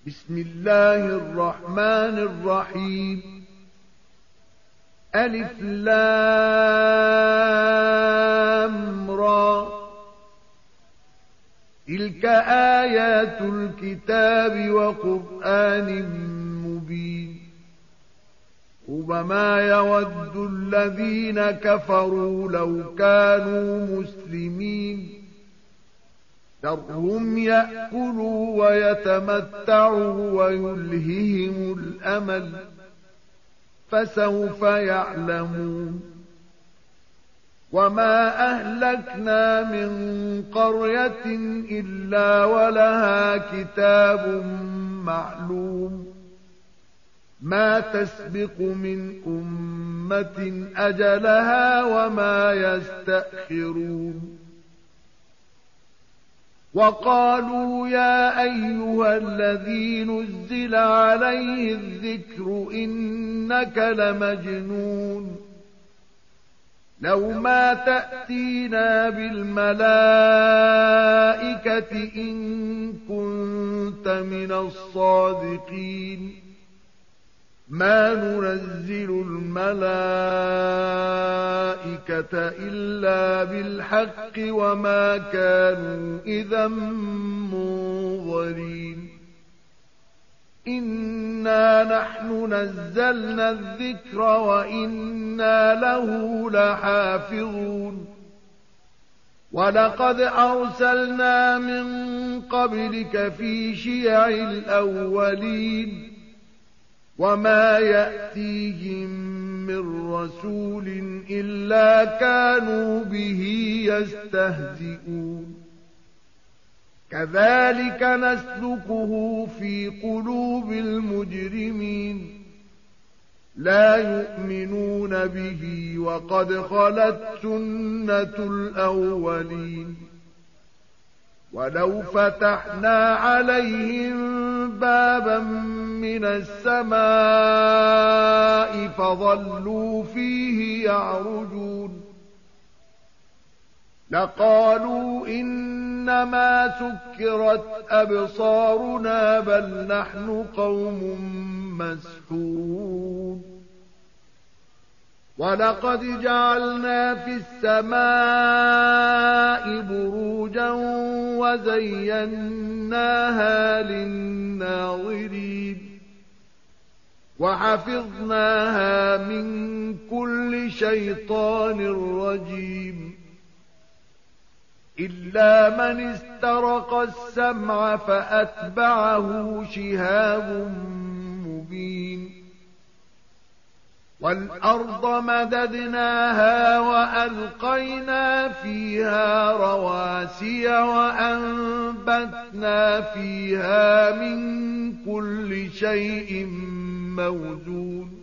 بسم الله الرحمن الرحيم. ألف لام را. تلك آيات الكتاب وقرآن مبين. ربما يود الذين كفروا لو كانوا مسلمين. ذرهم يأكلوا ويتمتعوا ويلههم الأمل، فسوف يعلمون. وما أهلكنا من قرية إلا ولها كتاب معلوم، ما تسبق من أمة أجلها وما يستأخرون. وقالوا يا أيها الذي نزل عليه الذكر إنك لمجنون، لو ما تأتينا بالملائكة إن كنت من الصادقين. ما ننزل الملائكة إلا بالحق وما كانوا إذا منظرين. إنا نحن نزلنا الذكر وإنا له لحافظون. ولقد أرسلنا من قبلك في شيع الأولين، وما يأتيهم من رسول إلا كانوا به يستهزئون. كذلك نسلكه في قلوب المجرمين، لا يؤمنون به وقد خلت سنة الأولين. ولو فتحنا عليهم بابا من السماء فظلوا فيه يعرجون لقالوا إنما سكرت أبصارنا بل نحن قوم مسحورون. ولقد جعلنا في السماء بروجا وزيناها للناظرين، وحفظناها من كل شيطان رجيم. إلا من استرق السمع فأتبعه شهاب مبين. والأرض مددناها وألقينا فيها رواسي وأنبتنا فيها من كل شيء موزون.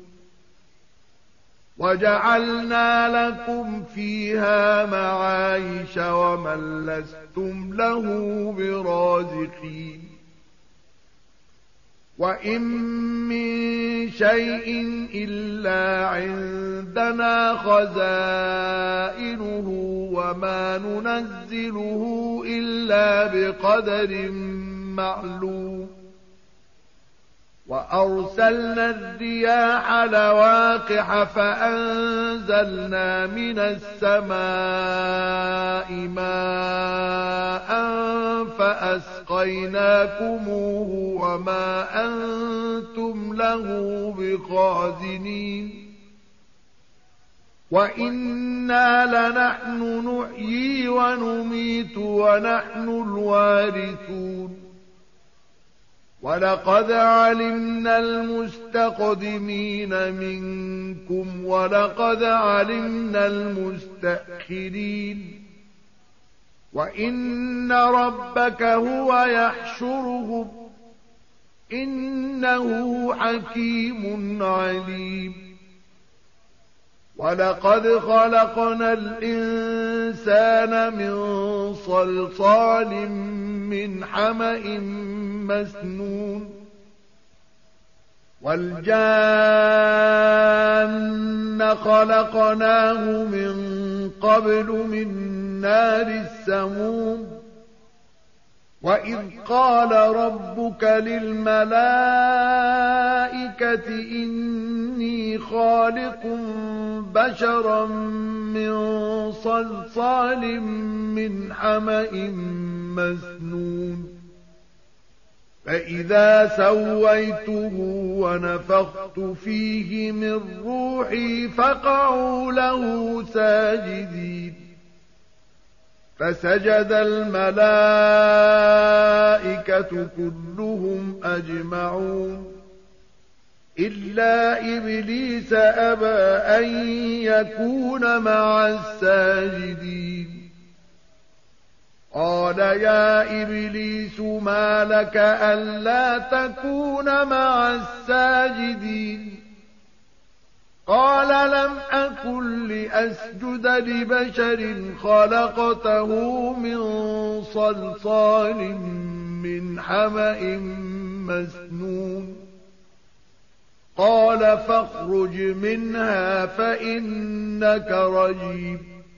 وجعلنا لكم فيها معايش ومن لستم له برازقين. وإن من شيء إلا عندنا خزائنه وما ننزله إلا بقدر معلوم. وأرسلنا الرياح لواقح فأنزلنا من السماء ماء فأسقيناكموه وما أنتم له بخازنين. وإنا لنحن نحيي ونميت ونحن الوارثون. ولقد علمنا المستقدمين منكم ولقد علمنا المستأخرين. وإن ربك هو يحشرهم إنه حكيم عليم. ولقد خلقنا الإنسان من صلصال من حمأ مسنون. والجان خلقناه من قبل من نار السموم. وَإِذْ قَالَ رَبُّكَ لِلْمَلَائِكَةِ إِنِّي خَالِقٌ بَشَرًا مِّن صَلْصَالٍ مِّنْ حَمَإٍ مَّسْنُونٍ فَإِذَا سَوَّيْتُهُ وَنَفَخْتُ فِيهِ مِن رُّوحِي فَقَعُوا لَهُ سَاجِدِينَ فسجد الملائكة كلهم أجمعون إلا إبليس أبى أن يكون مع الساجدين قال يا إبليس ما لك ألا تكون مع الساجدين قال لم أكن لأسجد لبشر خلقته من صلصال من حمأ مسنون قال فاخرج منها فإنك رجيم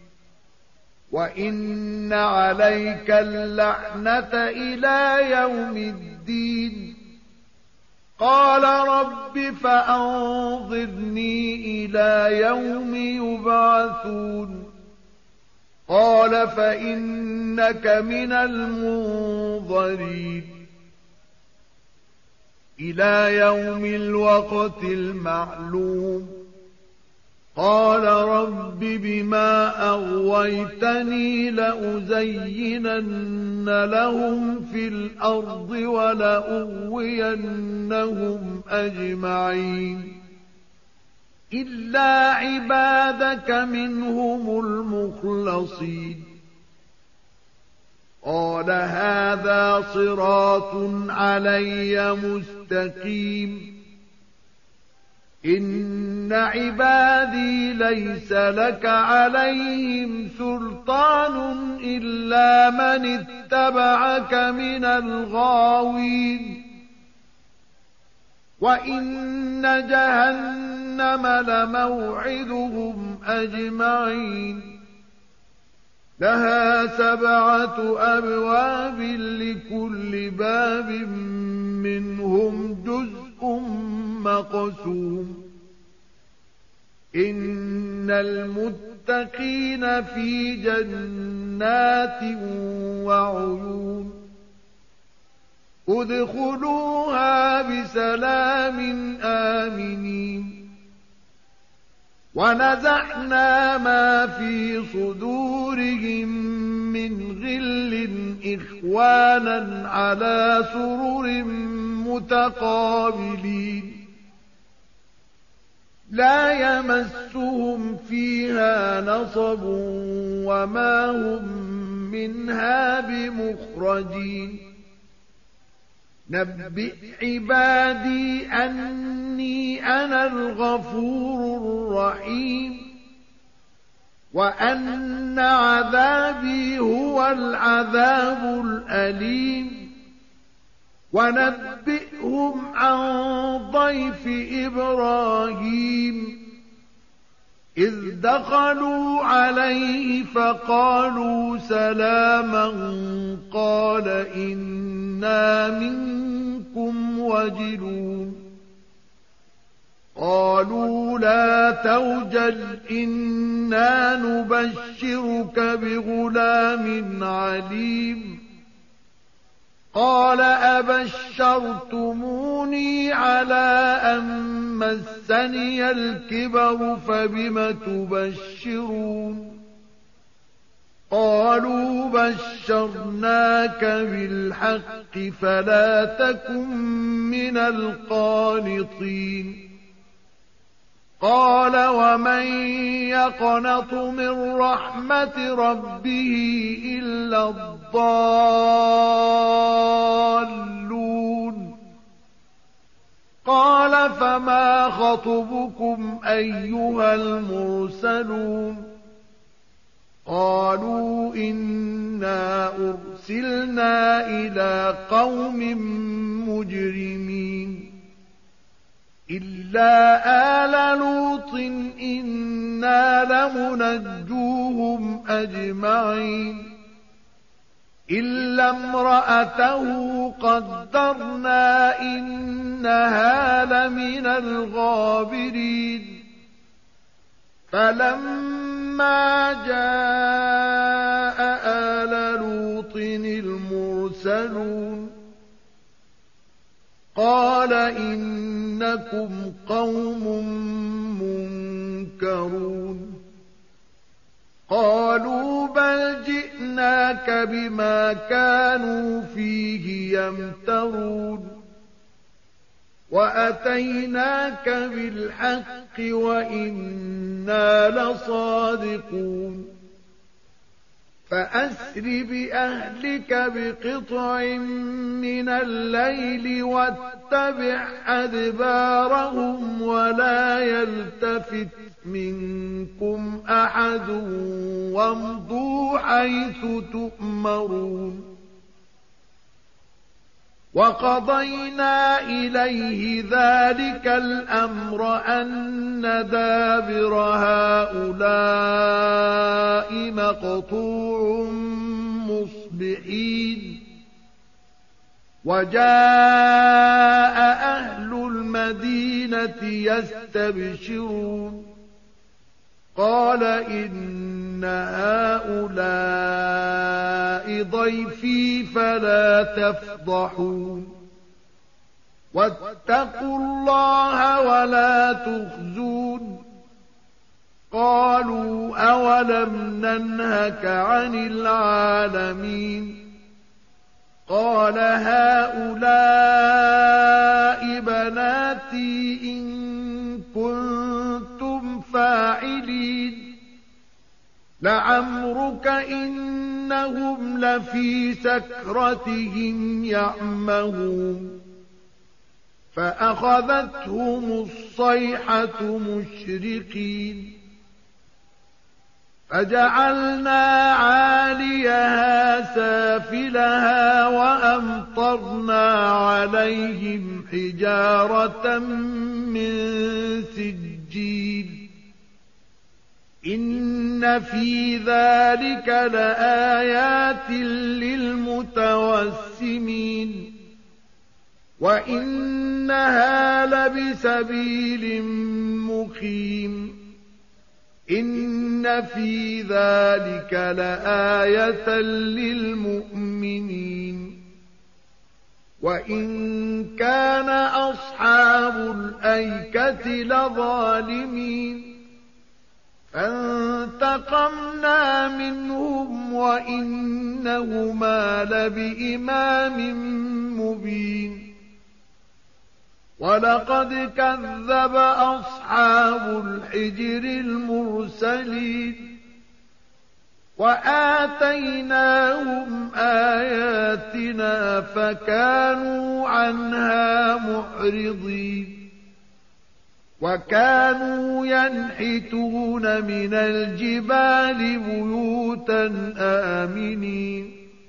وإن عليك اللعنة إلى يوم الدين قال رب فأنظرني إلى يوم يبعثون قال فإنك من المنظرين إلى يوم الوقت المعلوم قال رب بما أغويتني لأزينن لهم في الأرض ولأغوينهم أجمعين إلا عبادك منهم المخلصين قال هذا صراط علي مستقيم إن عبادي ليس لك عليهم سلطان إلا من اتبعك من الغاوين وإن جهنم لموعدهم أجمعين لها 7 أبواب لكل باب منهم جزء مقسوم إن المتقين في جنات وعيون ادخلوها بسلام آمنين ونزعنا ما في صدورهم من غل إخوانا على سرر متقابلين لا يمسهم فيها نصب وما هم منها بمخرجين نبئ عبادي أني أنا الغفور الرحيم وأن عذابي هو العذاب الأليم ونبئهم عن ضيف إبراهيم إذ دخلوا عليه فقالوا سلاما قال إنا منكم وجلون قالوا لا توجل إنا نبشرك بغلام عليم قال أبشرتموني على أن مسني الكبر فبم تبشرون قالوا بشرناك بالحق فلا تكن من القانطين قال ومن يقنط من رحمة ربه إلا الضالون قال فما خطبكم أيها المرسلون قالوا إنا أرسلنا إلى قوم مجرمين إلا آل لوط إنا لمنجوهم أجمعين إلا امرأته قدرنا إنها لمن الغابرين فلما جاء آل لوط المرسلون قال إنكم قوم منكرون قالوا بل جئناك بما كانوا فيه يمترون وأتيناك بالحق وإنا لصادقون فأسر بأهلك بقطع من الليل واتبع أدبارهم ولا يلتفت منكم أحد وامضوا حيث تؤمرون وقضينا إليه ذلك الأمر أن دابر هؤلاء مقطوع مصبحين وجاء أهل المدينة يستبشرون قال إن هؤلاء ضيفي فلا تفضحون واتقوا الله ولا تخزون قالوا أولم ننهك عن العالمين قال هؤلاء بناتي إن كنتم فاعلين لعمرك إنهم لفي سكرتهم يعمهون فأخذتهم الصيحة مشرقين فجعلنا عاليها سافلها وأمطرنا عليهم حجارة من سجيل إن في ذلك لآيات للمتوسمين وإنها لبسبيل مقيم إن في ذلك لآية للمؤمنين وإن كان أصحاب الأيكة لظالمين فانتقمنا منهم وإنهما لبإمام مبين ولقد كذب أصحاب الحجر المرسلين وآتيناهم آياتنا فكانوا عنها معرضين وكانوا ينحتون من الجبال بيوتا آمنين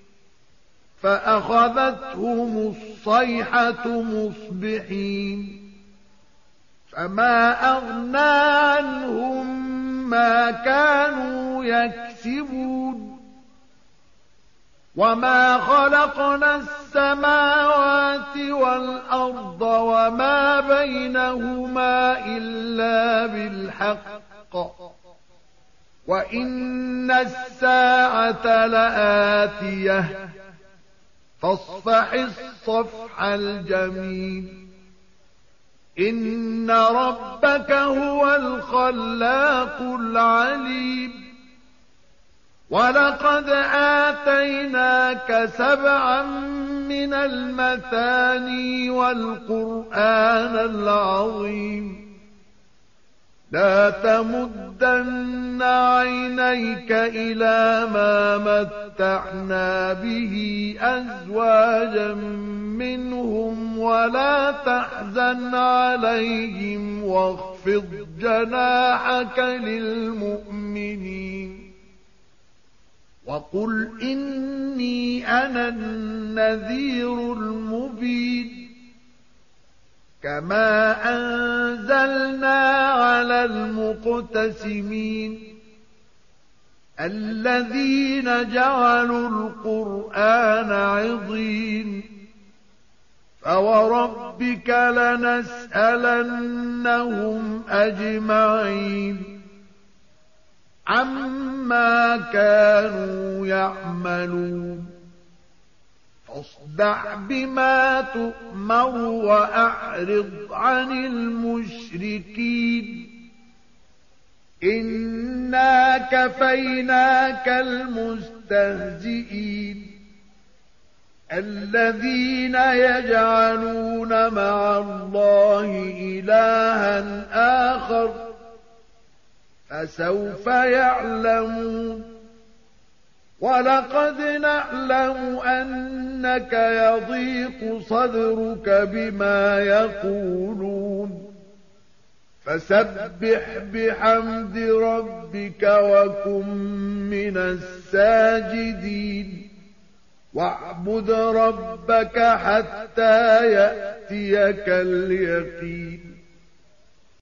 فأخذتهم الصيحة مصبحين فما أغنى عنهم ما كانوا يكسبون وما خلقنا السماوات والأرض وما بينهما إلا بالحق وإن الساعة لآتية فاصفح الصفح الجميل إن ربك هو الخلاق العليم ولقد آتيناك 7 من المثاني والقرآن العظيم لا تمدن عينيك إلى ما متعنا به أزواجا منهم ولا تحزن عليهم واخفض جناحك للمؤمنين وقل إني أنا النذير المبين كما أنزلنا على المقتسمين الذين جعلوا القرآن عضين فوربك لنسألنهم أجمعين عما كانوا يعملون فاصدع بما تؤمر وأعرض عن المشركين إنا كفيناك المستهزئين الذين يجعلون مع الله إلها آخر فسوف يعلمون ولقد نعلم أنك يضيق صدرك بما يقولون فسبح بحمد ربك وكن من الساجدين واعبد ربك حتى يأتيك اليقين